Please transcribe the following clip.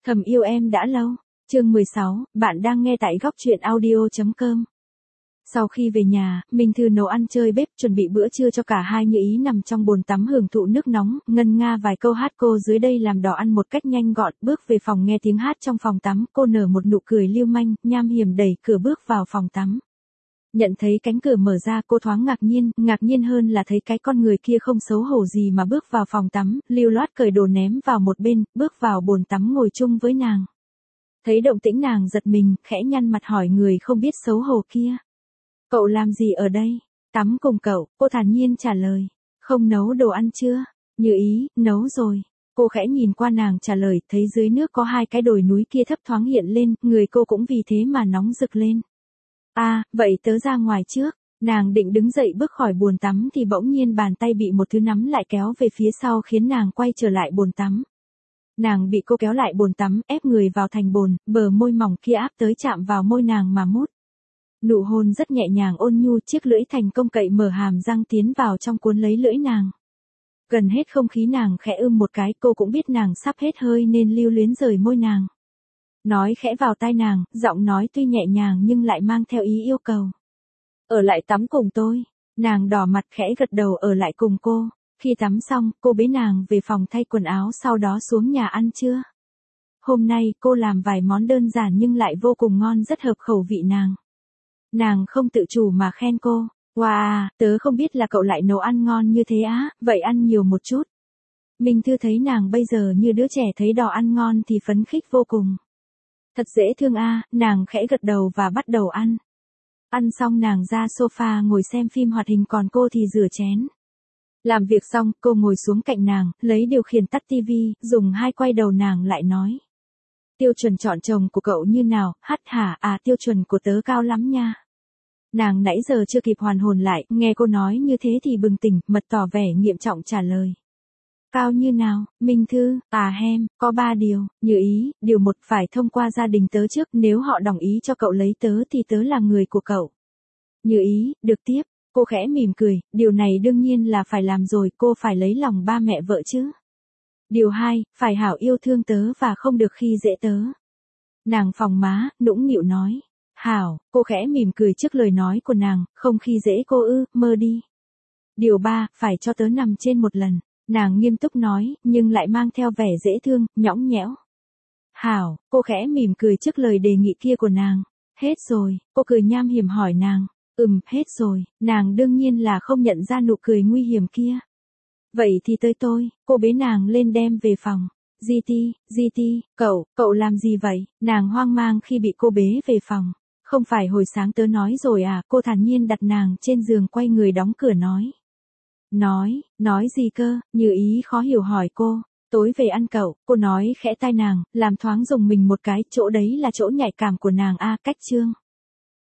Thầm yêu em đã lâu. Chương 16, bạn đang nghe tại góc truyện audio.com. Sau khi về nhà, Minh Thư nấu ăn chơi bếp chuẩn bị bữa trưa cho cả hai. Như Ý nằm trong bồn tắm hưởng thụ nước nóng, ngân nga vài câu hát cô dưới đây làm đỏ ăn một cách nhanh gọn. Bước về phòng nghe tiếng hát trong phòng tắm, cô nở một nụ cười lưu manh, nham hiểm đẩy cửa bước vào phòng tắm. Nhận thấy cánh cửa mở ra, cô thoáng ngạc nhiên hơn là thấy cái con người kia không xấu hổ gì mà bước vào phòng tắm, lưu loát cởi đồ ném vào một bên, bước vào bồn tắm ngồi chung với nàng. Thấy động tĩnh nàng giật mình, khẽ nhăn mặt hỏi người không biết xấu hổ kia. Cậu làm gì ở đây? Tắm cùng cậu, cô thản nhiên trả lời. Không nấu đồ ăn chưa? Như Ý, nấu rồi. Cô khẽ nhìn qua nàng trả lời, thấy dưới nước có hai cái đồi núi kia thấp thoáng hiện lên, người cô cũng vì thế mà nóng rực lên. Vậy tớ ra ngoài trước. Nàng định đứng dậy bước khỏi bồn tắm thì bỗng nhiên bàn tay bị một thứ nắm lại kéo về phía sau khiến nàng quay trở lại bồn tắm. Nàng bị cô kéo lại bồn tắm, ép người vào thành bồn, bờ môi mỏng kia áp tới chạm vào môi nàng mà mút. Nụ hôn rất nhẹ nhàng ôn nhu, chiếc lưỡi thành công cậy mở hàm răng tiến vào trong cuốn lấy lưỡi nàng. Gần hết không khí nàng khẽ một cái, cô cũng biết nàng sắp hết hơi nên lưu luyến rời môi nàng. Nói khẽ vào tai nàng, giọng nói tuy nhẹ nhàng nhưng lại mang theo ý yêu cầu. Ở lại tắm cùng tôi. Nàng đỏ mặt khẽ gật đầu ở lại cùng cô. Khi tắm xong, cô bế nàng về phòng thay quần áo sau đó xuống nhà ăn trưa. Hôm nay cô làm vài món đơn giản nhưng lại vô cùng ngon, rất hợp khẩu vị nàng. Nàng không tự chủ mà khen cô. Wow, tớ không biết là cậu lại nấu ăn ngon như thế á, vậy ăn nhiều một chút. Minh Thư thấy nàng bây giờ như đứa trẻ thấy đồ ăn ngon thì phấn khích vô cùng. Thật dễ thương nàng khẽ gật đầu và bắt đầu ăn. Ăn xong nàng ra sofa ngồi xem phim hoạt hình còn cô thì rửa chén. Làm việc xong, cô ngồi xuống cạnh nàng, lấy điều khiển tắt tivi, dùng hai quay đầu nàng lại nói. Tiêu chuẩn chọn chồng của cậu như nào, tiêu chuẩn của tớ cao lắm nha. Nàng nãy giờ chưa kịp hoàn hồn lại, nghe cô nói như thế thì bừng tỉnh, mật tỏ vẻ nghiêm trọng trả lời. Cao như nào, Minh Thư, có 3 điều. Như Ý, điều 1 phải thông qua gia đình tớ trước, nếu họ đồng ý cho cậu lấy tớ thì tớ là người của cậu. Như Ý, được tiếp. Cô khẽ mỉm cười, điều này đương nhiên là phải làm rồi, cô phải lấy lòng ba mẹ vợ chứ. Điều 2, phải hảo yêu thương tớ và không được khi dễ tớ. Nàng phòng má, nũng nịu nói. Hảo, cô khẽ mỉm cười trước lời nói của nàng, không khi dễ cô mơ đi. Điều 3, phải cho tớ nằm trên một lần. Nàng nghiêm túc nói, nhưng lại mang theo vẻ dễ thương, nhõng nhẽo. Hảo, cô khẽ mỉm cười trước lời đề nghị kia của nàng. Hết rồi, cô cười nham hiểm hỏi nàng. Hết rồi, nàng đương nhiên là không nhận ra nụ cười nguy hiểm kia. Vậy thì tới tôi, cô bế nàng lên đem về phòng. GT, cậu làm gì vậy? Nàng hoang mang khi bị cô bế về phòng. Không phải hồi sáng tớ nói rồi à, cô thản nhiên đặt nàng trên giường quay người đóng cửa nói. Nói gì cơ, Như Ý khó hiểu hỏi cô. Tối về ăn cậu, cô nói khẽ tai nàng, làm thoáng dùng mình một cái, chỗ đấy là chỗ nhạy cảm của nàng cách chương.